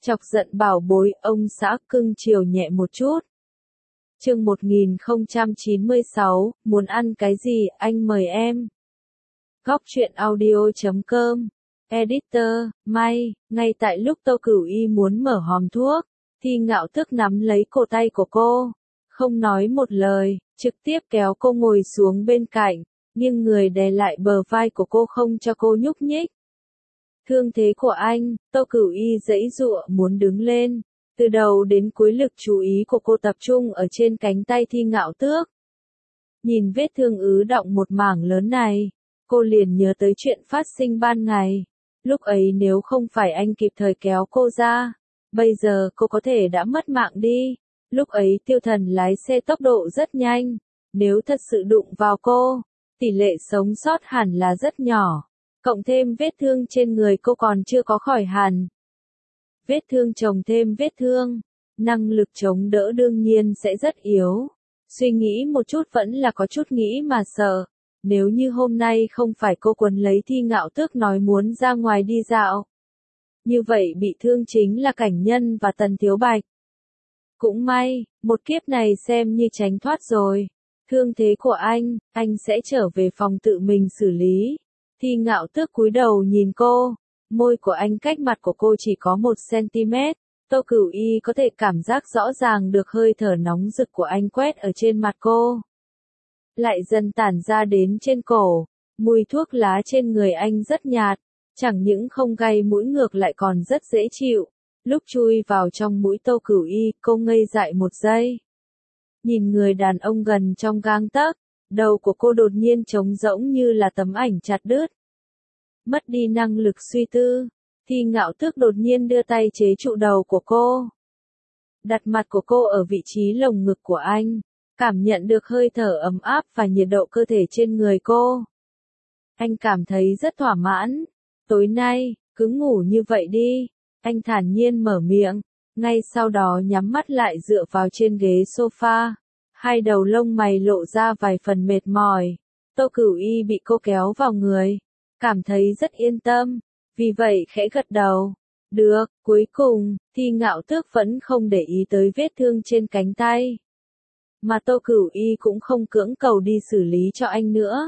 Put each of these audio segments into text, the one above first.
Chọc giận bảo bối, ông xã cưng chiều nhẹ một chút. Chương 1096, muốn ăn cái gì, anh mời em. Góc truyện audio.com. Editor, May, ngay tại lúc Tô Cửu Y muốn mở hòm thuốc, Thi Ngạo Tước nắm lấy cổ tay của cô, không nói một lời, trực tiếp kéo cô ngồi xuống bên cạnh, nghiêng người đè lại bờ vai của cô không cho cô nhúc nhích. Thương thế của anh, Tô Cửu Y giãy giụa muốn đứng lên, từ đầu đến cuối lực chú ý của cô tập trung ở trên cánh tay Thi Ngạo Tước. Nhìn vết thương ứ đọng một mảng lớn này, cô liền nhớ tới chuyện phát sinh ban ngày. Lúc ấy nếu không phải anh kịp thời kéo cô ra, bây giờ cô có thể đã mất mạng đi. Lúc ấy Tiêu Thần lái xe tốc độ rất nhanh, nếu thật sự đụng vào cô, tỷ lệ sống sót hẳn là rất nhỏ. Cộng thêm vết thương trên người cô còn chưa có khỏi hẳn. Vết thương chồng thêm vết thương, năng lực chống đỡ đương nhiên sẽ rất yếu. Suy nghĩ một chút vẫn là có chút nghĩ mà sợ. Nếu như hôm nay không phải cô quấn lấy Thi Ngạo Tước nói muốn ra ngoài đi dạo, như vậy bị thương chính là Cảnh Nhân và Tần Thiếu Bạch. Cũng may, một kiếp này xem như tránh thoát rồi. Thương thế của anh sẽ trở về phòng tự mình xử lý. Thi Ngạo Tước cúi đầu nhìn cô, môi của anh cách mặt của cô chỉ có 1 cm. Tô Cửu Y có thể cảm giác rõ ràng được hơi thở nóng rực của anh quét ở trên mặt cô, lại dần tản ra đến trên cổ. Mùi thuốc lá trên người anh rất nhạt, chẳng những không gây mũi ngược lại còn rất dễ chịu. Lúc chui vào trong mũi Tô Cửu Y, cô ngây dại một giây. Nhìn người đàn ông gần trong gang tấc, đầu của cô đột nhiên trống rỗng như là tấm ảnh chặt đứt. Mất đi năng lực suy tư, Thi Ngạo Tước đột nhiên đưa tay chế trụ đầu của cô. Đặt mặt của cô ở vị trí lồng ngực của anh, cảm nhận được hơi thở ấm áp và nhiệt độ cơ thể trên người cô. Anh cảm thấy rất thỏa mãn. Tối nay, cứ ngủ như vậy đi. Anh thản nhiên mở miệng, ngay sau đó nhắm mắt lại dựa vào trên ghế sofa. Hai đầu lông mày lộ ra vài phần mệt mỏi. Tô Cửu Y bị cô kéo vào người, cảm thấy rất yên tâm, vì vậy khẽ gật đầu. Được, cuối cùng, Thi Ngạo Tước vẫn không để ý tới vết thương trên cánh tay. Mà Tô Cửu Y cũng không cưỡng cầu đi xử lý cho anh nữa.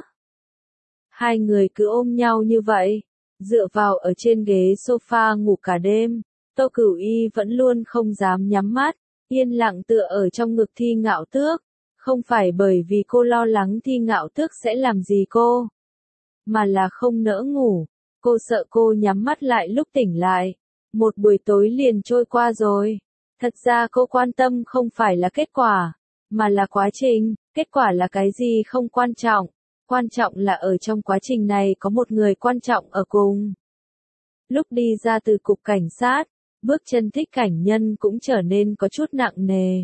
Hai người cứ ôm nhau như vậy, dựa vào ở trên ghế sofa ngủ cả đêm. Tô Cửu Y vẫn luôn không dám nhắm mắt, yên lặng tựa ở trong ngực Thi Ngạo Tước. Không phải bởi vì cô lo lắng Thi Ngạo Tước sẽ làm gì cô, mà là không nỡ ngủ. Cô sợ cô nhắm mắt lại lúc tỉnh lại, một buổi tối liền trôi qua rồi. Thật ra cô quan tâm không phải là kết quả, mà là quá trình. Kết quả là cái gì không quan trọng, quan trọng là ở trong quá trình này có một người quan trọng ở cùng. Lúc đi ra từ cục cảnh sát, bước chân Thích Cảnh Nhân cũng trở nên có chút nặng nề.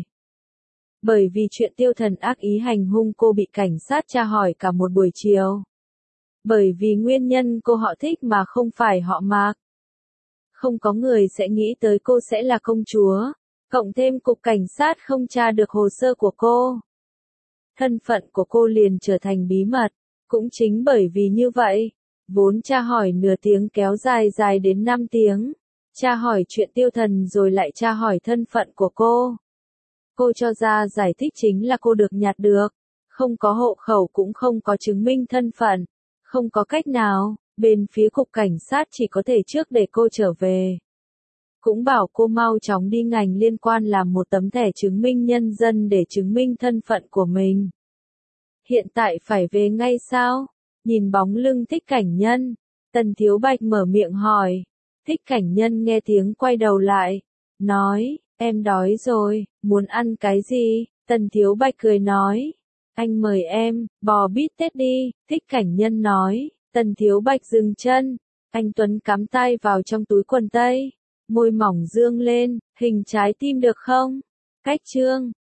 Bởi vì chuyện Tiêu Thần ác ý hành hung cô bị cảnh sát tra hỏi cả một buổi chiều. Bởi vì nguyên nhân cô họ Thích mà không phải họ Mạc. Không có người sẽ nghĩ tới cô sẽ là công chúa, cộng thêm cục cảnh sát không tra được hồ sơ của cô. Thân phận của cô liền trở thành bí mật, cũng chính bởi vì như vậy, vốn tra hỏi nửa tiếng kéo dài đến 5 tiếng. Tra hỏi chuyện Tiêu Thần rồi lại tra hỏi thân phận của cô. Cô cho ra giải thích chính là cô được nhặt được, không có hộ khẩu cũng không có chứng minh thân phận, không có cách nào, bên phía cục cảnh sát chỉ có thể trước để cô trở về. Cũng bảo cô mau chóng đi ngành liên quan làm một tấm thẻ chứng minh nhân dân để chứng minh thân phận của mình. Hiện tại phải về ngay sao? Nhìn bóng lưng Thích Cảnh Nhân, Tần Thiếu Bạch mở miệng hỏi. Thích Cảnh Nhân nghe tiếng quay đầu lại, nói, em đói rồi, muốn ăn cái gì? Tần Thiếu Bạch cười nói, anh mời em, bò bít tết đi. Thích Cảnh Nhân nói. Tần Thiếu Bạch dừng chân, anh Tuấn cắm tay vào trong túi quần tây, môi mỏng dương lên, hình trái tim được không? Cách chương